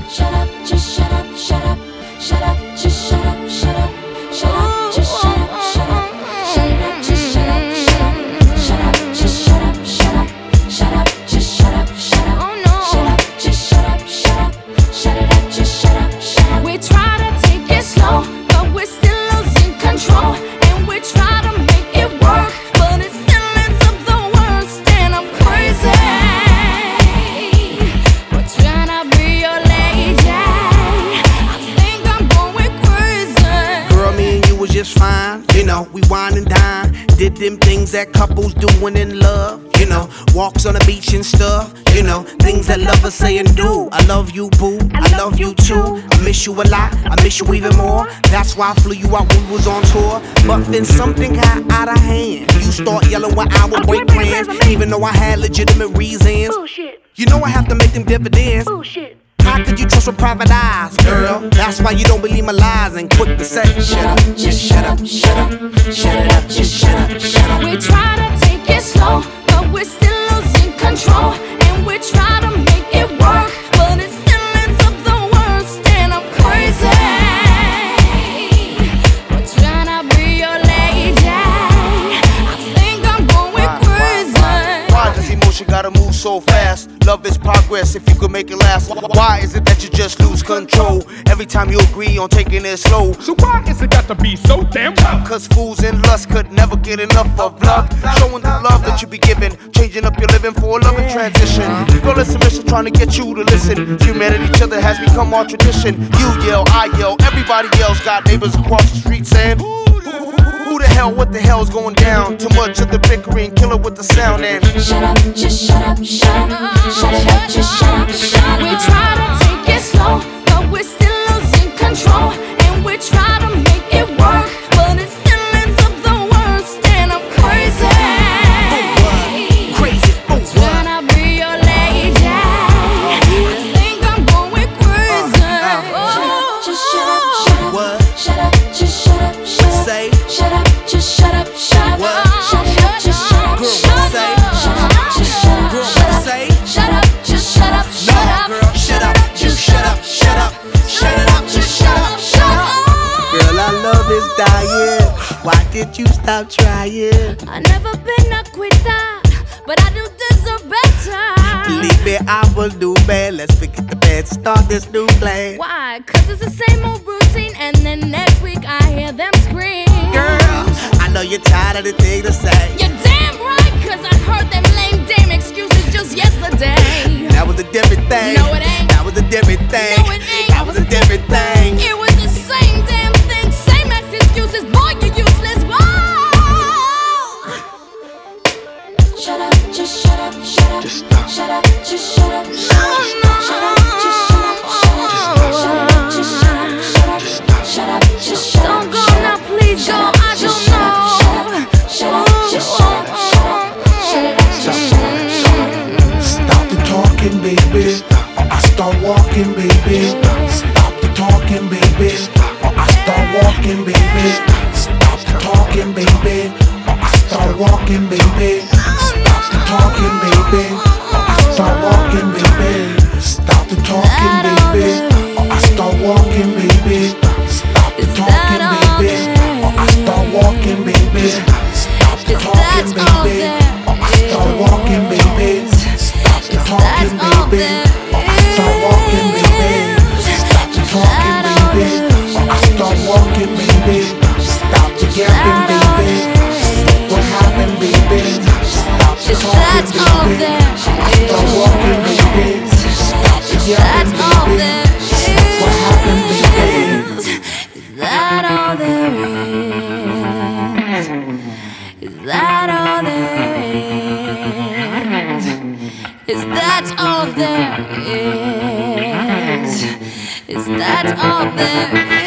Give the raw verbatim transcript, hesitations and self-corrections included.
Shut up, just shut up, shut up, shut up, just shut up, shut up, shut up, just shut up, shut up, shut it up, just shut up, shut up, shut up, just shut up, shut up, shut up, just shut up, shut up, shut up, just shut up, shut up, shut it up, just shut up, shut up. We try to take it slow, but we're still losing control, and we try to make it work, but it still ends up the worst, and I'm crazy. We're trying to be your lady. I think I'm going crazy. Girl, me and you was just fine. You know, we wine and dine. Did them things that couples do when in love. You know, walks on the beach and stuff. You know, things that lovers say and do. I love you, boo. I love you too. I miss you a lot. I miss you even more. That's why I flew you out when we was on tour. But then something got out of hand. You start yelling when I would break plans, even though I had legitimate reasons. Bullshit, You know I have to make them dividends. bullshit. How could you trust with private eyes, girl? That's why you don't believe my lies and quick to say, shut up, just shut up, shut up, shut it up, just shut up, shut up. We try to take it slow, but we're still losing control, and we try to make it work, but it still ends up the worst, and I'm crazy. We're trying to be your lady. I think I'm going crazy. Why does emotion gotta move so fast? Love is progress if you could make it last. Why is it that you just lose control every time you agree on taking it slow? So why is it got to be so damn tough? Cause fools and lust could never get enough of love. Showing the love that you be giving, changing up your living for a loving transition. Girl, it's a mission trying to get you to listen. Humanity, each other has become our tradition. You yell, I yell, everybody yells. Got neighbors across the street saying, who the hell, what the hell's going down? Too much of the bickering, kill it with the sound and Shut up, just shut up, shut up, shut it up, just shut up, shut up. We try to take it slow, but we're still losing control, and we try to make it work, but it still ends up the worst, and I'm crazy. Crazy, oh what? Trying to be your lady. I think I'm going crazy. Oh. Just shut up, shut up, What? shut up, just shut up, shut up. Say, Shut up, just shut up, shut up. What? Shut up, just shut up, Girl, shut up. say. Shut up, just shut up, girl, shut up. say, Shut up, just shut up, shut no, up. girl, shut up, just shut up, shut up, shut it up, just shut up, shut up. Girl, our love is dying. Why did you stop trying? I've never been a quitter, but I do deserve better. Believe me, I will do bad. Let's forget the bad, start this new plan. Why? Cause it's the same old routine, and then next week I hear them scream. Girl, I know you're tired of the thing to say. You're damn right, cause I heard them lame damn excuses just yesterday. That was a different thing. No, it ain't. That was a different thing. No, it ain't. That was a different thing. It was the same damn thing, same ex excuses, boy, you useless, whoa. Shut up, just shut up, shut up. Just stop. Shut up, just shut up, shut up. Shut up, just shut up, shut up. Shut up, just shut up, shut up. Shut up, just shut up. Don't go now, please go, I don't know. Shut up, just shut up, shut up. Shut it up, just shut up, shut up. Stop the talking, baby, or I start walking, baby. Stop the talking, baby, or I start walking, baby. Stop the talking, baby, or I start walking, baby. Stop the talking, baby, or I start walking, baby. Stop the talking, baby, or I start walking, baby. Stop the talking, baby, or I start walking, baby. Stop the talking, baby, or I start walking, baby. Stop the talking, baby, or I start walking, baby. Stop the talking, baby, or I start walking, baby. Stop the yapping, baby. What happened, baby? Stop the talking, baby, or I start walking, baby. Stop the yapping, baby. What happened, baby? Is that all there is? Is that all there is? Is that all there is? Is that all there is?